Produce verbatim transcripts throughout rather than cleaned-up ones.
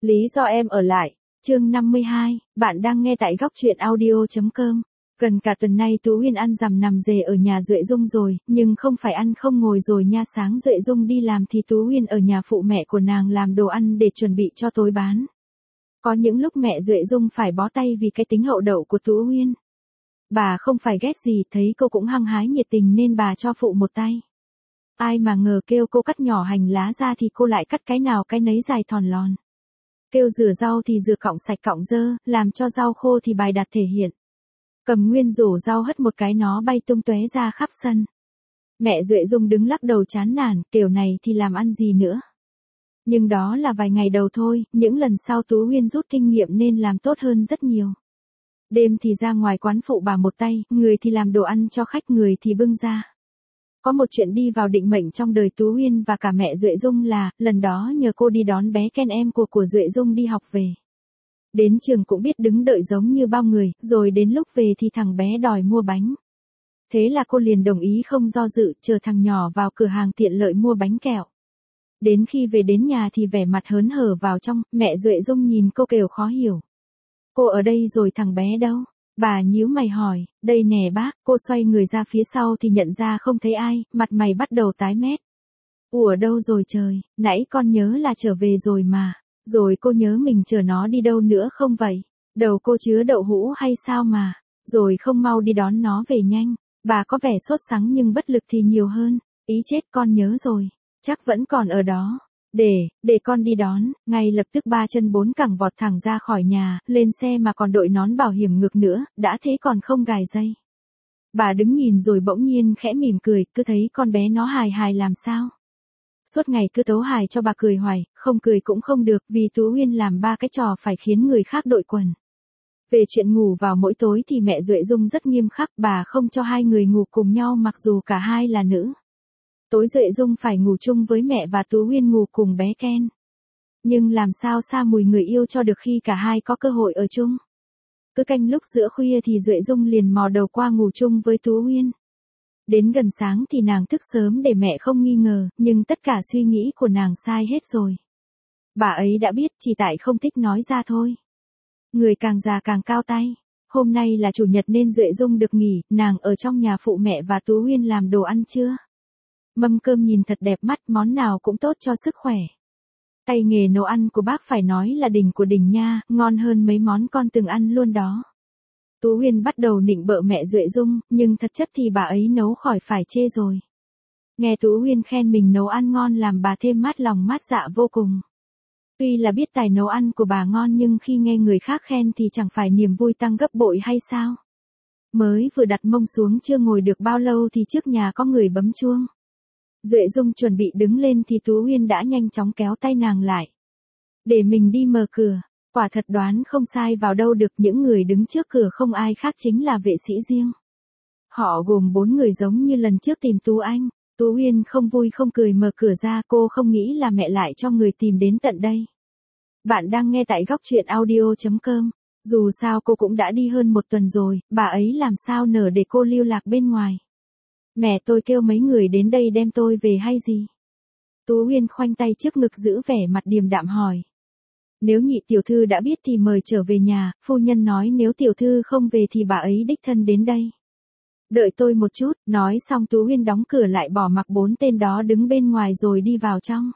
Lý do em ở lại. Chương năm mươi hai, bạn đang nghe tại góc truyện audio chấm com. Gần cả tuần nay Tú Uyên ăn rằm nằm rề ở nhà Duệ Dung rồi, nhưng không phải ăn không ngồi rồi nha. Sáng Duệ Dung đi làm thì Tú Uyên ở nhà phụ mẹ của nàng làm đồ ăn để chuẩn bị cho tối bán. Có những lúc mẹ Duệ Dung phải bó tay vì cái tính hậu đậu của Tú Uyên. Bà không phải ghét gì, thấy cô cũng hăng hái nhiệt tình nên bà cho phụ một tay. Ai mà ngờ kêu cô cắt nhỏ hành lá ra thì cô lại cắt cái nào cái nấy dài thòn lòn. Kêu rửa rau thì rửa cọng sạch cọng dơ, làm cho rau khô thì bài đặt thể hiện. Cầm nguyên rổ rau hất một cái nó bay tung tóe ra khắp sân. Mẹ Duệ Dung đứng lắc đầu chán nản, kiểu này thì làm ăn gì nữa. Nhưng đó là vài ngày đầu thôi, những lần sau Tú Uyên rút kinh nghiệm nên làm tốt hơn rất nhiều. Đêm thì ra ngoài quán phụ bà một tay, người thì làm đồ ăn cho khách, người thì bưng ra. Có một chuyện đi vào định mệnh trong đời Tú Uyên và cả mẹ Duệ Dung là, lần đó nhờ cô đi đón bé Ken em của của Duệ Dung đi học về. Đến trường cũng biết đứng đợi giống như bao người, rồi đến lúc về thì thằng bé đòi mua bánh. Thế là cô liền đồng ý không do dự, chờ thằng nhỏ vào cửa hàng tiện lợi mua bánh kẹo. Đến khi về đến nhà thì vẻ mặt hớn hở vào trong, mẹ Duệ Dung nhìn cô kêu khó hiểu. Cô ở đây rồi thằng bé đâu? Bà nhíu mày hỏi, đây nè bác. Cô xoay người ra phía sau thì nhận ra không thấy ai, mặt mày bắt đầu tái mét. Ủa đâu rồi trời, nãy con nhớ là trở về rồi mà. Rồi cô nhớ mình chờ nó đi đâu nữa không vậy? Đầu cô chứa đậu hũ hay sao mà? Rồi không mau đi đón nó về nhanh. Bà có vẻ sốt sắng nhưng bất lực thì nhiều hơn. Ý chết, con nhớ rồi. Chắc vẫn còn ở đó. Để, để con đi đón. Ngay lập tức ba chân bốn cẳng vọt thẳng ra khỏi nhà, lên xe mà còn đội nón bảo hiểm ngược nữa, đã thế còn không gài dây. Bà đứng nhìn rồi bỗng nhiên khẽ mỉm cười, cứ thấy con bé nó hài hài làm sao. Suốt ngày cứ tấu hài cho bà cười hoài, không cười cũng không được vì Tú Uyên làm ba cái trò phải khiến người khác đội quần. Về chuyện ngủ vào mỗi tối thì mẹ Duệ Dung rất nghiêm khắc, bà không cho hai người ngủ cùng nhau mặc dù cả hai là nữ. Tối Duệ Dung phải ngủ chung với mẹ và Tú Uyên ngủ cùng bé Ken. Nhưng làm sao xa mùi người yêu cho được khi cả hai có cơ hội ở chung. Cứ canh lúc giữa khuya thì Duệ Dung liền mò đầu qua ngủ chung với Tú Uyên. Đến gần sáng thì nàng thức sớm để mẹ không nghi ngờ, nhưng tất cả suy nghĩ của nàng sai hết rồi. Bà ấy đã biết, chỉ tại không thích nói ra thôi. Người càng già càng cao tay. Hôm nay là chủ nhật nên Duệ Dung được nghỉ, nàng ở trong nhà phụ mẹ và Tú Uyên làm đồ ăn trưa. Mâm cơm nhìn thật đẹp mắt, món nào cũng tốt cho sức khỏe. Tay nghề nấu ăn của bác phải nói là đỉnh của đỉnh nha, ngon hơn mấy món con từng ăn luôn đó. Tú Uyên bắt đầu nịnh bợ mẹ Duệ Dung, nhưng thật chất thì bà ấy nấu khỏi phải chê rồi. Nghe Tú Uyên khen mình nấu ăn ngon làm bà thêm mát lòng mát dạ vô cùng. Tuy là biết tài nấu ăn của bà ngon nhưng khi nghe người khác khen thì chẳng phải niềm vui tăng gấp bội hay sao? Mới vừa đặt mông xuống chưa ngồi được bao lâu thì trước nhà có người bấm chuông. Duệ Dung chuẩn bị đứng lên thì Tú Uyên đã nhanh chóng kéo tay nàng lại. Để mình đi mở cửa. Quả thật đoán không sai vào đâu được, những người đứng trước cửa không ai khác chính là vệ sĩ riêng. Họ gồm bốn người giống như lần trước tìm Tú Anh. Tú Uyên không vui không cười mở cửa ra, cô không nghĩ là mẹ lại cho người tìm đến tận đây. Bạn đang nghe tại góc truyện audio chấm com. Dù sao cô cũng đã đi hơn một tuần rồi, bà ấy làm sao nỡ để cô lưu lạc bên ngoài. Mẹ tôi kêu mấy người đến đây đem tôi về hay gì? Tú Uyên khoanh tay trước ngực giữ vẻ mặt điềm đạm hỏi. Nếu nhị tiểu thư đã biết thì mời trở về nhà, phu nhân nói nếu tiểu thư không về thì bà ấy đích thân đến đây. Đợi tôi một chút, nói xong Tú Uyên đóng cửa lại bỏ mặc bốn tên đó đứng bên ngoài rồi đi vào trong.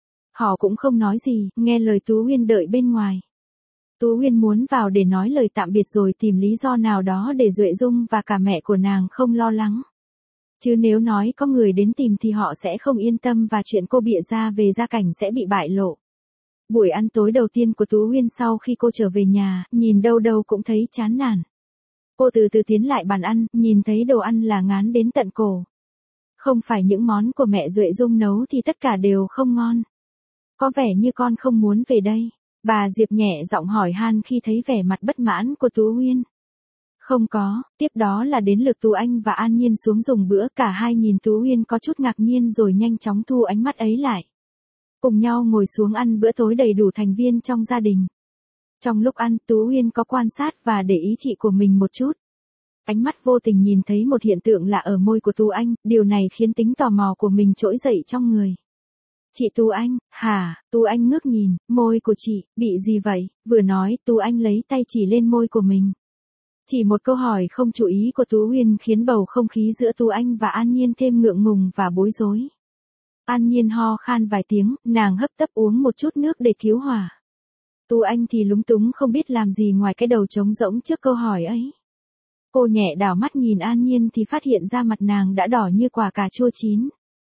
Họ cũng không nói gì, nghe lời Tú Uyên đợi bên ngoài. Tú Uyên muốn vào để nói lời tạm biệt rồi tìm lý do nào đó để Duệ Dung và cả mẹ của nàng không lo lắng. Chứ nếu nói có người đến tìm thì họ sẽ không yên tâm và chuyện cô bịa ra về gia cảnh sẽ bị bại lộ. Buổi ăn tối đầu tiên của Tú Uyên sau khi cô trở về nhà, nhìn đâu đâu cũng thấy chán nản. Cô từ từ tiến lại bàn ăn, nhìn thấy đồ ăn là ngán đến tận cổ. Không phải những món của mẹ Duệ Dung nấu thì tất cả đều không ngon. Có vẻ như con không muốn về đây. Bà Diệp nhẹ giọng hỏi han khi thấy vẻ mặt bất mãn của Tú Uyên. Không có, tiếp đó là đến lượt Tú Anh và An Nhiên xuống dùng bữa, cả hai nhìn Tú Uyên có chút ngạc nhiên rồi nhanh chóng thu ánh mắt ấy lại. Cùng nhau ngồi xuống ăn bữa tối đầy đủ thành viên trong gia đình. Trong lúc ăn, Tú Uyên có quan sát và để ý chị của mình một chút. Ánh mắt vô tình nhìn thấy một hiện tượng lạ ở môi của Tú Anh, điều này khiến tính tò mò của mình trỗi dậy trong người. Chị Tú Anh, hả? Tú Anh ngước nhìn, môi của chị, bị gì vậy? Vừa nói, Tú Anh lấy tay chỉ lên môi của mình. Chỉ một câu hỏi không chú ý của Tú Uyên khiến bầu không khí giữa Tú Anh và An Nhiên thêm ngượng ngùng và bối rối. An Nhiên ho khan vài tiếng, nàng hấp tấp uống một chút nước để cứu hỏa. Tú Anh thì lúng túng không biết làm gì ngoài cái đầu trống rỗng trước câu hỏi ấy. Cô nhẹ đảo mắt nhìn An Nhiên thì phát hiện ra mặt nàng đã đỏ như quả cà chua chín.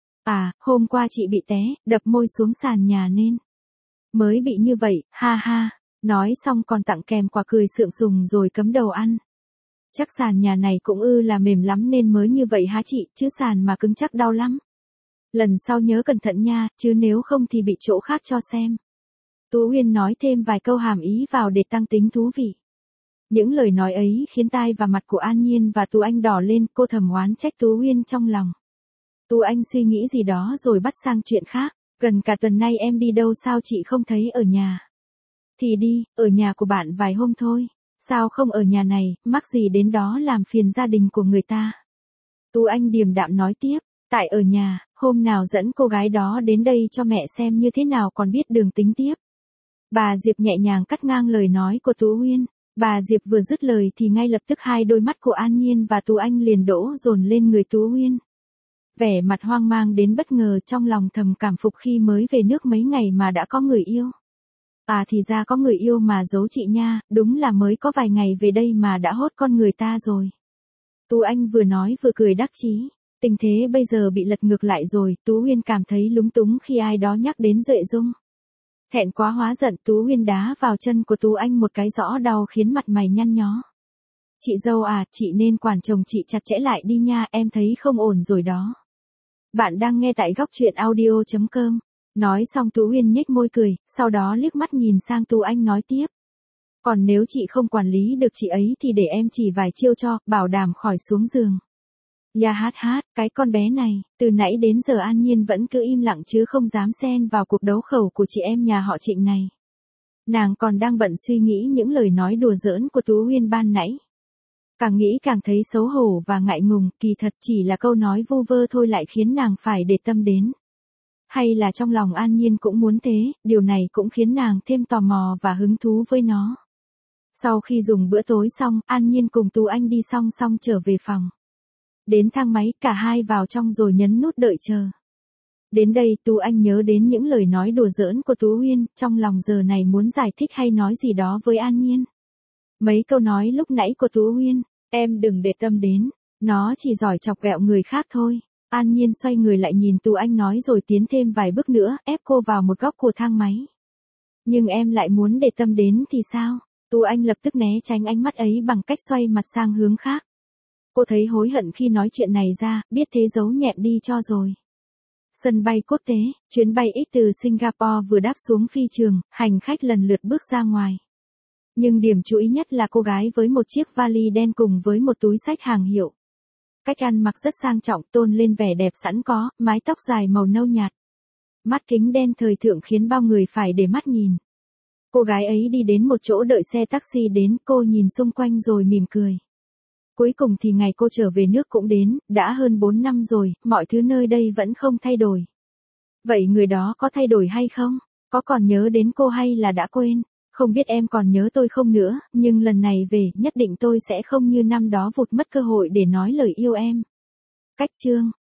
À, hôm qua chị bị té, đập môi xuống sàn nhà nên. Mới bị như vậy, ha ha. Nói xong còn tặng kèm quả cười sượng sùng rồi cấm đầu ăn. Chắc sàn nhà này cũng ư là mềm lắm nên mới như vậy hả chị, chứ sàn mà cứng chắc đau lắm. Lần sau nhớ cẩn thận nha, chứ nếu không thì bị chỗ khác cho xem. Tú Uyên nói thêm vài câu hàm ý vào để tăng tính thú vị. Những lời nói ấy khiến tai và mặt của An Nhiên và Tú Anh đỏ lên, cô thầm oán trách Tú Uyên trong lòng. Tú Anh suy nghĩ gì đó rồi bắt sang chuyện khác. Gần cả tuần nay em đi đâu sao chị không thấy ở nhà? Thì đi, ở nhà của bạn vài hôm thôi. Sao không ở nhà này, mắc gì đến đó làm phiền gia đình của người ta? Tú Anh điềm đạm nói tiếp, tại ở nhà, hôm nào dẫn cô gái đó đến đây cho mẹ xem như thế nào còn biết đường tính tiếp. Bà Diệp nhẹ nhàng cắt ngang lời nói của Tú Uyên. Bà Diệp vừa dứt lời thì ngay lập tức hai đôi mắt của An Nhiên và Tú Anh liền đổ dồn lên người Tú Uyên. Vẻ mặt hoang mang đến bất ngờ, trong lòng thầm cảm phục khi mới về nước mấy ngày mà đã có người yêu. À thì ra có người yêu mà giấu chị nha, đúng là mới có vài ngày về đây mà đã hốt con người ta rồi. Tú Anh vừa nói vừa cười đắc chí. Tình thế bây giờ bị lật ngược lại rồi, Tú Uyên cảm thấy lúng túng khi ai đó nhắc đến Duệ Dung. Thẹn quá hóa giận, Tú Uyên đá vào chân của Tú Anh một cái rõ đau khiến mặt mày nhăn nhó. Chị dâu à, chị nên quản chồng chị chặt chẽ lại đi nha, em thấy không ổn rồi đó. Bạn đang nghe tại góc truyện audio chấm com. Nói xong Tú Uyên nhếch môi cười, sau đó liếc mắt nhìn sang Tú Anh nói tiếp. Còn nếu chị không quản lý được chị ấy thì để em chỉ vài chiêu cho, bảo đảm khỏi xuống giường. Ya hát hát, cái con bé này, từ nãy đến giờ An Nhiên vẫn cứ im lặng chứ không dám xen vào cuộc đấu khẩu của chị em nhà họ Trịnh này. Nàng còn đang bận suy nghĩ những lời nói đùa giỡn của Tú Uyên ban nãy. Càng nghĩ càng thấy xấu hổ và ngại ngùng, kỳ thật chỉ là câu nói vu vơ thôi lại khiến nàng phải để tâm đến. Hay là trong lòng An Nhiên cũng muốn thế, điều này cũng khiến nàng thêm tò mò và hứng thú với nó. Sau khi dùng bữa tối xong, An Nhiên cùng Tú Anh đi song song trở về phòng. Đến thang máy, cả hai vào trong rồi nhấn nút đợi chờ. Đến đây Tú Anh nhớ đến những lời nói đùa giỡn của Tú Uyên, trong lòng giờ này muốn giải thích hay nói gì đó với An Nhiên. Mấy câu nói lúc nãy của Tú Uyên, em đừng để tâm đến, nó chỉ giỏi chọc ghẹo người khác thôi. An Nhiên xoay người lại nhìn Tú Anh nói rồi tiến thêm vài bước nữa, ép cô vào một góc của thang máy. Nhưng em lại muốn để tâm đến thì sao? Tú Anh lập tức né tránh ánh mắt ấy bằng cách xoay mặt sang hướng khác. Cô thấy hối hận khi nói chuyện này ra, biết thế giấu nhẹm đi cho rồi. Sân bay quốc tế, chuyến bay X từ Singapore vừa đáp xuống phi trường, hành khách lần lượt bước ra ngoài. Nhưng điểm chú ý nhất là cô gái với một chiếc vali đen cùng với một túi xách hàng hiệu. Cách ăn mặc rất sang trọng, tôn lên vẻ đẹp sẵn có, mái tóc dài màu nâu nhạt. Mắt kính đen thời thượng khiến bao người phải để mắt nhìn. Cô gái ấy đi đến một chỗ đợi xe taxi đến, cô nhìn xung quanh rồi mỉm cười. Cuối cùng thì ngày cô trở về nước cũng đến, đã hơn bốn năm rồi, mọi thứ nơi đây vẫn không thay đổi. Vậy người đó có thay đổi hay không? Có còn nhớ đến cô hay là đã quên? Không biết em còn nhớ tôi không nữa, nhưng lần này về, nhất định tôi sẽ không như năm đó vụt mất cơ hội để nói lời yêu em. Cách chương